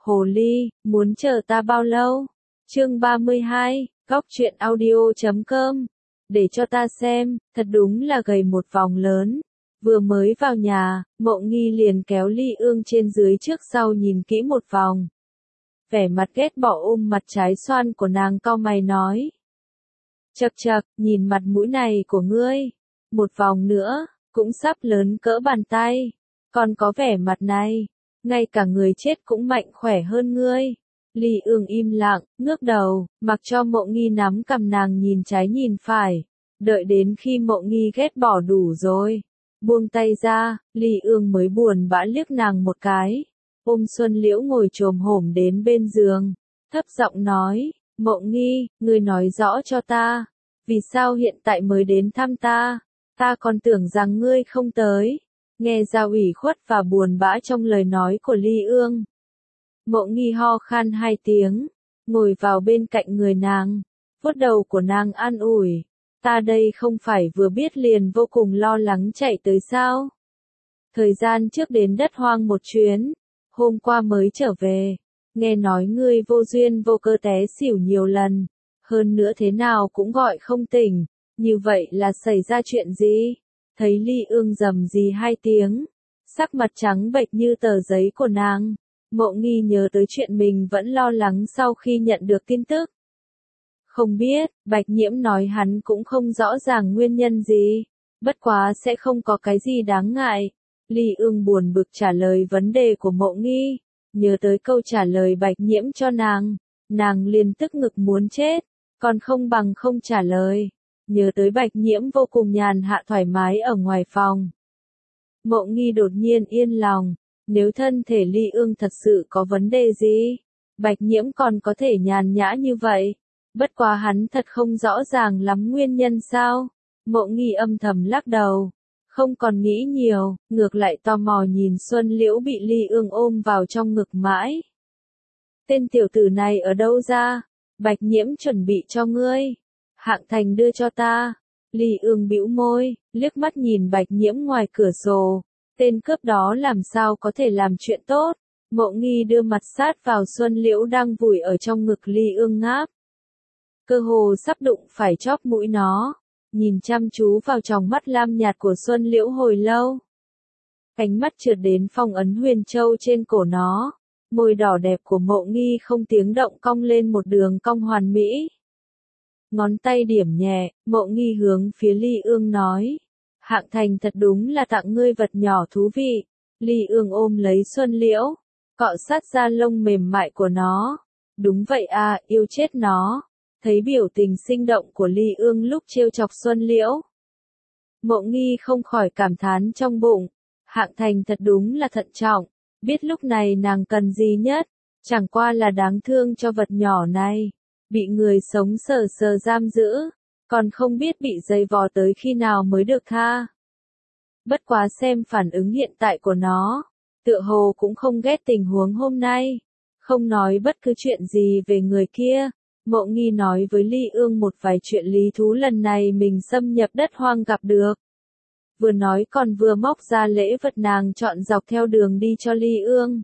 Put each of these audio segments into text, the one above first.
Hồ ly, muốn chờ ta bao lâu? Chương 32, góc truyện audio.com. Để cho ta xem, thật đúng là gầy một vòng lớn. Vừa mới vào nhà, Mộ Nghi liền kéo Ly Ương trên dưới trước sau nhìn kỹ một vòng. Vẻ mặt ghét bỏ ôm mặt trái xoan của nàng cau mày nói. Chậc chậc, nhìn mặt mũi này của ngươi. Một vòng nữa, cũng sắp lớn cỡ bàn tay. Còn có vẻ mặt này, ngay cả người chết cũng mạnh khỏe hơn ngươi. Ly Ương im lặng, ngước đầu, mặc cho Mộ Nghi nắm cầm nàng nhìn trái nhìn phải. Đợi đến khi Mộ Nghi ghét bỏ đủ rồi, buông tay ra, Ly Ương mới buồn bã liếc nàng một cái. Ôm Xuân Liễu ngồi chồm hổm đến bên giường, thấp giọng nói, Mộ Nghi, ngươi nói rõ cho ta, vì sao hiện tại mới đến thăm ta, ta còn tưởng rằng ngươi không tới. Nghe ra ủy khuất và buồn bã trong lời nói của Ly Ương. Mộ Nghi ho khan 2 tiếng, ngồi vào bên cạnh người nàng, vuốt đầu của nàng an ủi. Ta đây không phải vừa biết liền vô cùng lo lắng chạy tới sao? Thời gian trước đến đất hoang một chuyến, hôm qua mới trở về, nghe nói ngươi vô duyên vô cơ té xỉu nhiều lần, hơn nữa thế nào cũng gọi không tỉnh, như vậy là xảy ra chuyện gì? Thấy Ly Ương rầm rì 2 tiếng, sắc mặt trắng bệch như tờ giấy của nàng, Mộ Nghi nhớ tới chuyện mình vẫn lo lắng sau khi nhận được tin tức. Không biết, Bạch Nhiễm nói hắn cũng không rõ ràng nguyên nhân gì, bất quá sẽ không có cái gì đáng ngại. Ly Ương buồn bực trả lời vấn đề của Mộ Nghi, nhớ tới câu trả lời Bạch Nhiễm cho nàng liền tức ngực muốn chết, còn không bằng không trả lời. Nhớ tới Bạch Nhiễm vô cùng nhàn hạ thoải mái ở ngoài phòng. Mộ Nghi đột nhiên yên lòng, nếu thân thể Ly Ương thật sự có vấn đề gì, Bạch Nhiễm còn có thể nhàn nhã như vậy. Bất quá hắn thật không rõ ràng lắm nguyên nhân sao. Mộ Nghi âm thầm lắc đầu, không còn nghĩ nhiều, ngược lại tò mò nhìn Xuân Liễu bị Ly Ương ôm vào trong ngực mãi. Tên tiểu tử này ở đâu ra? Bạch Nhiễm chuẩn bị cho ngươi. Hạng Thành đưa cho ta. Ly Ương bĩu môi, liếc mắt nhìn Bạch Nhiễm ngoài cửa sổ. Tên cướp đó làm sao có thể làm chuyện tốt. Mộ Nghi đưa mặt sát vào Xuân Liễu đang vùi ở trong ngực Ly Ương ngáp. Cơ hồ sắp đụng phải chóp mũi nó. Nhìn chăm chú vào tròng mắt lam nhạt của Xuân Liễu hồi lâu. Ánh mắt trượt đến phong ấn huyền châu trên cổ nó. Môi đỏ đẹp của Mộ Nghi không tiếng động cong lên một đường cong hoàn mỹ. Ngón tay điểm nhẹ, Mộ Nghi hướng phía Ly Ương nói. Hạng Thành thật đúng là tặng ngươi vật nhỏ thú vị. Ly Ương ôm lấy Xuân Liễu, cọ sát da lông mềm mại của nó. Đúng vậy à, yêu chết nó. Thấy biểu tình sinh động của Ly Ương lúc trêu chọc Xuân Liễu. Mộ Nghi không khỏi cảm thán trong bụng. Hạng Thành thật đúng là thận trọng, biết lúc này nàng cần gì nhất. Chẳng qua là đáng thương cho vật nhỏ này. Bị người sống sờ sờ giam giữ, còn không biết bị dày vò tới khi nào mới được tha. Bất quá xem phản ứng hiện tại của nó, tựa hồ cũng không ghét tình huống hôm nay. Không nói bất cứ chuyện gì về người kia, Mộ Nghi nói với Ly Ương một vài chuyện lý thú lần này mình xâm nhập đất hoang gặp được. Vừa nói còn vừa móc ra lễ vật nàng chọn dọc theo đường đi cho Ly Ương.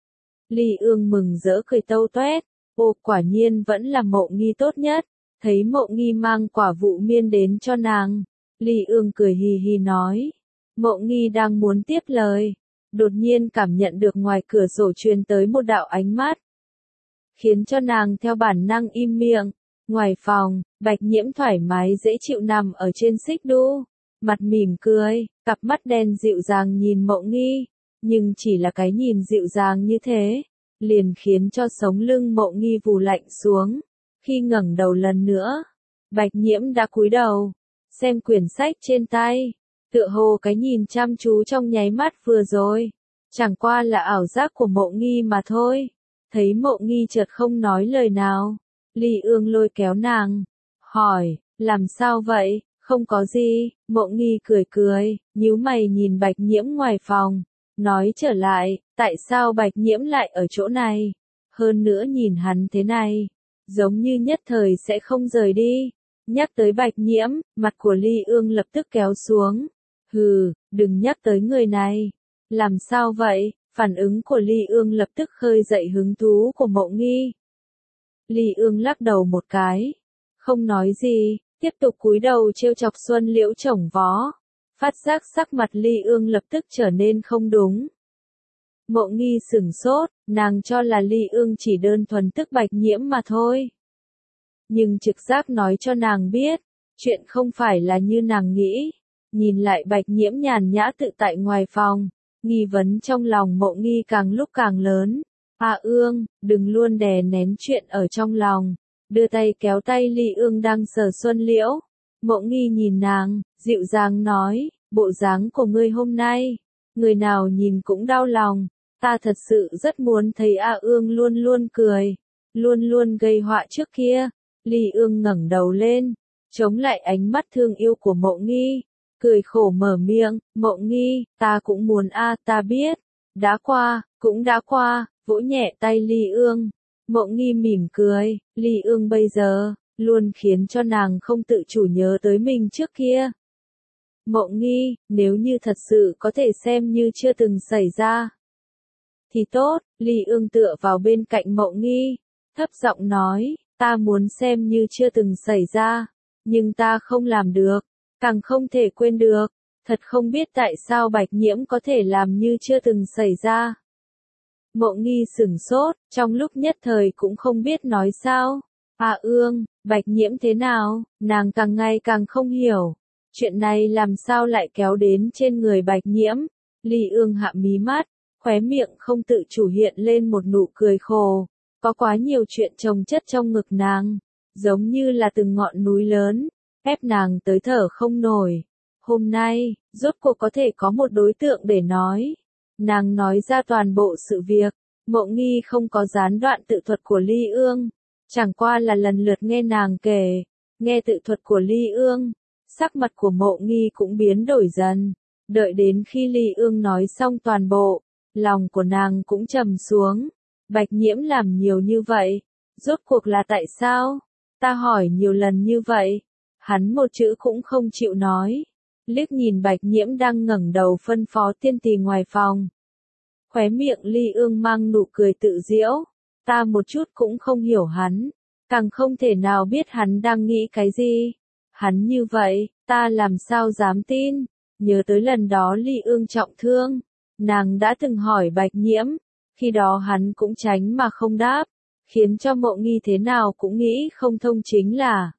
Ly Ương mừng rỡ cười tâu toét. Ồ, quả nhiên vẫn là Mộ Nghi tốt nhất. Thấy Mộ Nghi mang quả vụ miên đến cho nàng, Ly Ương cười hì hì nói. Mộ Nghi đang muốn tiếp lời, đột nhiên cảm nhận được ngoài cửa sổ truyền tới một đạo ánh mắt, khiến cho nàng theo bản năng im miệng. Ngoài phòng, Bạch Nhiễm thoải mái dễ chịu nằm ở trên xích đu, mặt mỉm cười, cặp mắt đen dịu dàng nhìn Mộ Nghi, nhưng chỉ là cái nhìn dịu dàng như thế, liền khiến cho sống lưng Mộ Nghi vù lạnh xuống. Khi ngẩng đầu lần nữa, Bạch Nhiễm đã cúi đầu, xem quyển sách trên tay, tựa hồ cái nhìn chăm chú trong nháy mắt vừa rồi, chẳng qua là ảo giác của Mộ Nghi mà thôi. Thấy Mộ Nghi chợt không nói lời nào, Ly Ương lôi kéo nàng, hỏi, làm sao vậy? Không có gì. Mộ Nghi cười cười, nhíu mày nhìn Bạch Nhiễm ngoài phòng, nói trở lại, tại sao Bạch Nhiễm lại ở chỗ này? Hơn nữa nhìn hắn thế này, giống như nhất thời sẽ không rời đi. Nhắc tới Bạch Nhiễm, mặt của Ly Ương lập tức kéo xuống. Hừ, đừng nhắc tới người này. Làm sao vậy? Phản ứng của Ly Ương lập tức khơi dậy hứng thú của Mộ Nghi. Ly Ương lắc đầu một cái, không nói gì, tiếp tục cúi đầu trêu chọc Xuân Liễu chổng vó. Phát giác sắc mặt Ly Ương lập tức trở nên không đúng. Mộ Nghi sửng sốt, nàng cho là Ly Ương chỉ đơn thuần tức Bạch Nhiễm mà thôi. Nhưng trực giác nói cho nàng biết, chuyện không phải là như nàng nghĩ. Nhìn lại Bạch Nhiễm nhàn nhã tự tại ngoài phòng, nghi vấn trong lòng Mộ Nghi càng lúc càng lớn. Ương, đừng luôn đè nén chuyện ở trong lòng. Đưa tay kéo tay Ly Ương đang sờ Xuân Liễu. Mộ Nghi nhìn nàng, dịu dàng nói, bộ dáng của ngươi hôm nay, người nào nhìn cũng đau lòng. Ta thật sự rất muốn thấy Ương luôn luôn cười, luôn luôn gây họa trước kia. Ly Ương ngẩng đầu lên, chống lại ánh mắt thương yêu của Mộ Nghi, cười khổ mở miệng, Mộ Nghi, ta cũng muốn ta biết, cũng đã qua, vỗ nhẹ tay Ly Ương. Mộ Nghi mỉm cười, Ly Ương bây giờ, luôn khiến cho nàng không tự chủ nhớ tới mình trước kia. Mộ Nghi, nếu như thật sự có thể xem như chưa từng xảy ra thì tốt. Ly Ương tựa vào bên cạnh Mộ Nghi, thấp giọng nói, ta muốn xem như chưa từng xảy ra, nhưng ta không làm được, càng không thể quên được, thật không biết tại sao Bạch Nhiễm có thể làm như chưa từng xảy ra. Mộ Nghi sửng sốt, trong lúc nhất thời cũng không biết nói sao. Ương, Bạch Nhiễm thế nào, nàng càng ngày càng không hiểu. Chuyện này làm sao lại kéo đến trên người Bạch Nhiễm. Ly Ương hạ mí mắt, khóe miệng không tự chủ hiện lên một nụ cười khổ. Có quá nhiều chuyện chồng chất trong ngực nàng, giống như là từng ngọn núi lớn, ép nàng tới thở không nổi. Hôm nay, rốt cuộc có thể có một đối tượng để nói. Nàng nói ra toàn bộ sự việc. Mộ Nghi không có gián đoạn tự thuật của Ly Ương, chẳng qua là lần lượt nghe nàng kể. Nghe tự thuật của Ly Ương, sắc mặt của Mộ Nghi cũng biến đổi dần. Đợi đến khi Ly Ương nói xong toàn bộ, lòng của nàng cũng trầm xuống. Bạch Nhiễm làm nhiều như vậy, rốt cuộc là tại sao? Ta hỏi nhiều lần như vậy, hắn một chữ cũng không chịu nói. Liếc nhìn Bạch Nhiễm đang ngẩng đầu phân phó tiên tỳ ngoài phòng. Khóe miệng Ly Ương mang nụ cười tự giễu. Ta một chút cũng không hiểu hắn, càng không thể nào biết hắn đang nghĩ cái gì. Hắn như vậy, ta làm sao dám tin? Nhớ tới lần đó Ly Ương trọng thương, nàng đã từng hỏi Bạch Nhiễm, khi đó hắn cũng tránh mà không đáp, khiến cho Mộ Nghi thế nào cũng nghĩ không thông chính là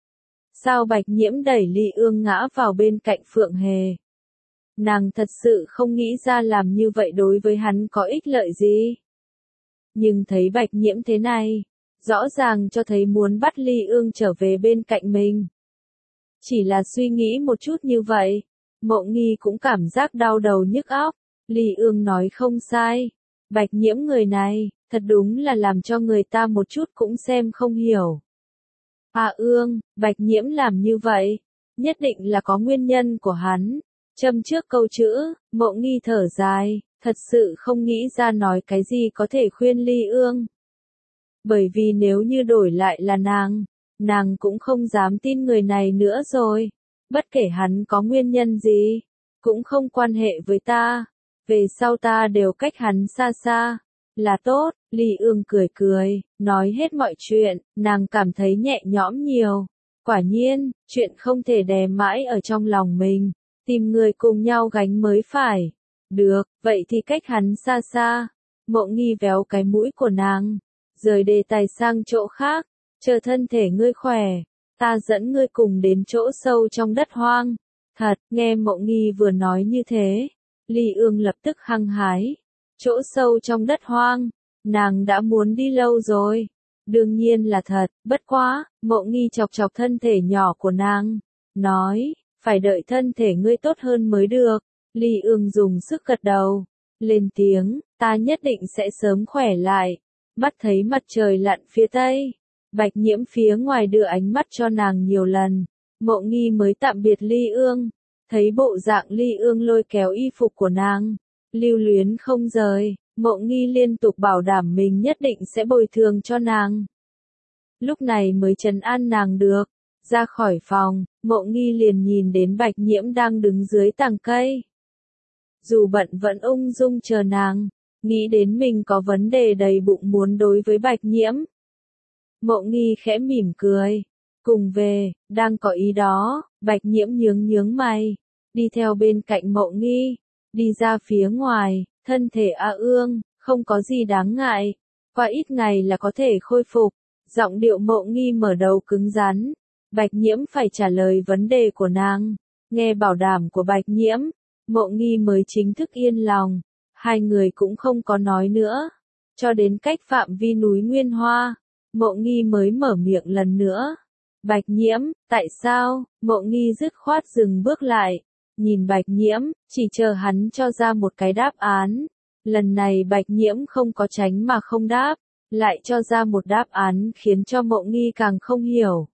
sao Bạch Nhiễm đẩy Ly Ương ngã vào bên cạnh Phượng Hề. Nàng thật sự không nghĩ ra làm như vậy đối với hắn có ích lợi gì. Nhưng thấy Bạch Nhiễm thế này, rõ ràng cho thấy muốn bắt Ly Ương trở về bên cạnh mình. Chỉ là suy nghĩ một chút như vậy, Mộ Nghi cũng cảm giác đau đầu nhức óc. Ly Ương nói không sai, Bạch Nhiễm người này, thật đúng là làm cho người ta một chút cũng xem không hiểu. Ương, Bạch Nhiễm làm như vậy, nhất định là có nguyên nhân của hắn. Châm trước câu chữ, Mộ Nghi thở dài, thật sự không nghĩ ra nói cái gì có thể khuyên Ly Ương. Bởi vì nếu như đổi lại là nàng cũng không dám tin người này nữa rồi. Bất kể hắn có nguyên nhân gì, cũng không quan hệ với ta. Về sau ta đều cách hắn xa xa. Là tốt, Ly Ương cười cười, nói hết mọi chuyện, nàng cảm thấy nhẹ nhõm nhiều. Quả nhiên, chuyện không thể đè mãi ở trong lòng mình. Tìm người cùng nhau gánh mới phải. Được, vậy thì cách hắn xa xa. Mộ Nghi véo cái mũi của nàng, rời đề tài sang chỗ khác. Chờ thân thể ngươi khỏe, ta dẫn ngươi cùng đến chỗ sâu trong đất hoang. Thật, nghe Mộ Nghi vừa nói như thế, Ly Ương lập tức hăng hái. Chỗ sâu trong đất hoang, nàng đã muốn đi lâu rồi. Đương nhiên là thật, bất quá, Mộ Nghi chọc chọc thân thể nhỏ của nàng, nói, phải đợi thân thể ngươi tốt hơn mới được. Ly Ương dùng sức gật đầu, lên tiếng, ta nhất định sẽ sớm khỏe lại. Mắt thấy mặt trời lặn phía tây, Bạch Nhiễm phía ngoài đưa ánh mắt cho nàng nhiều lần. Mộ Nghi mới tạm biệt Ly Ương, thấy bộ dạng Ly Ương lôi kéo y phục của nàng, lưu luyến không rời, Mộ Nghi liên tục bảo đảm mình nhất định sẽ bồi thường cho nàng. Lúc này mới trấn an nàng được. Ra khỏi phòng, Mộ Nghi liền nhìn đến Bạch Nhiễm đang đứng dưới tàng cây. Dù bận vẫn ung dung chờ nàng, nghĩ đến mình có vấn đề đầy bụng muốn đối với Bạch Nhiễm. Mộ Nghi khẽ mỉm cười, cùng về, đang có ý đó, Bạch Nhiễm nhướng mày, đi theo bên cạnh Mộ Nghi, đi ra phía ngoài, thân thể A Ương, không có gì đáng ngại, qua ít ngày là có thể khôi phục. Giọng điệu Mộ Nghi mở đầu cứng rắn, Bạch Nhiễm phải trả lời vấn đề của nàng. Nghe bảo đảm của Bạch Nhiễm, Mộ Nghi mới chính thức yên lòng, hai người cũng không có nói nữa. Cho đến cách phạm vi núi Nguyên Hoa, Mộ Nghi mới mở miệng lần nữa. Bạch Nhiễm, tại sao? Mộ Nghi dứt khoát dừng bước lại, nhìn Bạch Nhiễm, chỉ chờ hắn cho ra một cái đáp án. Lần này Bạch Nhiễm không có tránh mà không đáp, lại cho ra một đáp án khiến cho Mộ Nghi càng không hiểu.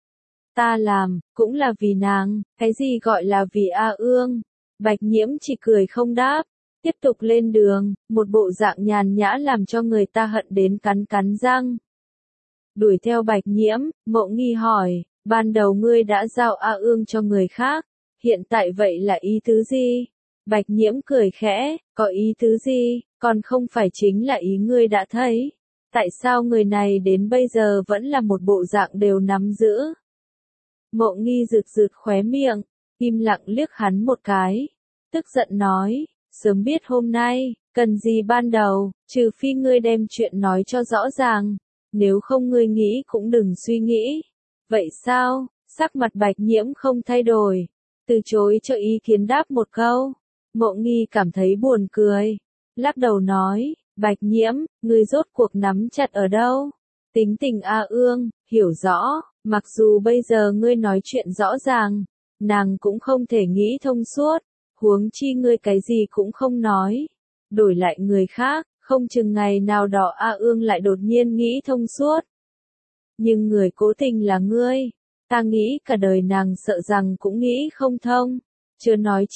Ta làm, cũng là vì nàng, cái gì gọi là vì A Ương? Bạch Nhiễm chỉ cười không đáp, tiếp tục lên đường, một bộ dạng nhàn nhã làm cho người ta hận đến cắn răng. Đuổi theo Bạch Nhiễm, Mộ Nghi hỏi, ban đầu ngươi đã giao A Ương cho người khác, hiện tại vậy là ý tứ gì? Bạch Nhiễm cười khẽ, có ý tứ gì, còn không phải chính là ý ngươi đã thấy. Tại sao người này đến bây giờ vẫn là một bộ dạng đều nắm giữ? Mộ Nghi rực khóe miệng, im lặng liếc hắn một cái, tức giận nói, sớm biết hôm nay, cần gì ban đầu, trừ phi ngươi đem chuyện nói cho rõ ràng, nếu không ngươi nghĩ cũng đừng suy nghĩ. Vậy sao? Sắc mặt Bạch Nhiễm không thay đổi, từ chối cho ý kiến đáp một câu. Mộ Nghi cảm thấy buồn cười, lắc đầu nói, Bạch Nhiễm, ngươi rốt cuộc nắm chặt ở đâu? Tính tình A Ương, hiểu rõ, mặc dù bây giờ ngươi nói chuyện rõ ràng, nàng cũng không thể nghĩ thông suốt, huống chi ngươi cái gì cũng không nói. Đổi lại người khác, không chừng ngày nào đó A Ương lại đột nhiên nghĩ thông suốt. Nhưng người cố tình là ngươi, ta nghĩ cả đời nàng sợ rằng cũng nghĩ không thông. Chưa nói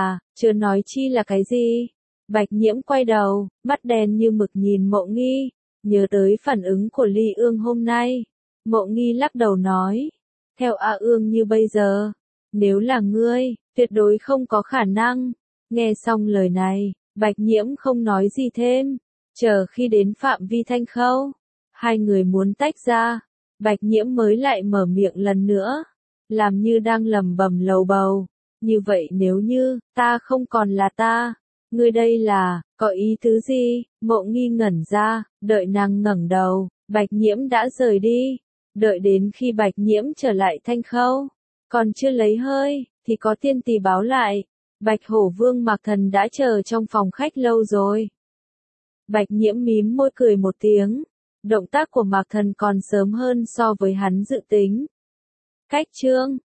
chi là cái gì? Bạch Nhiễm quay đầu, mắt đen như mực nhìn Mộ Nghi, nhớ tới phản ứng của Ly Ương hôm nay. Mộ Nghi lắc đầu nói, theo A Ương như bây giờ, nếu là ngươi, tuyệt đối không có khả năng. Nghe xong lời này, Bạch Nhiễm không nói gì thêm, chờ khi đến phạm vi Thanh Khâu, hai người muốn tách ra, Bạch Nhiễm mới lại mở miệng lần nữa, làm như đang lẩm bẩm lầu bầu, như vậy nếu như, ta không còn là ta, ngươi đây là, có ý tứ gì? Mộ Nghi ngẩn ra, đợi nàng ngẩng đầu, Bạch Nhiễm đã rời đi, đợi đến khi Bạch Nhiễm trở lại Thanh Khâu, còn chưa lấy hơi, thì có tiên tỷ báo lại, Bạch Hổ Vương Mạc Thần đã chờ trong phòng khách lâu rồi. Bạch Nhiễm mím môi cười một tiếng, động tác của Mạc Thần còn sớm hơn so với hắn dự tính. Cách chương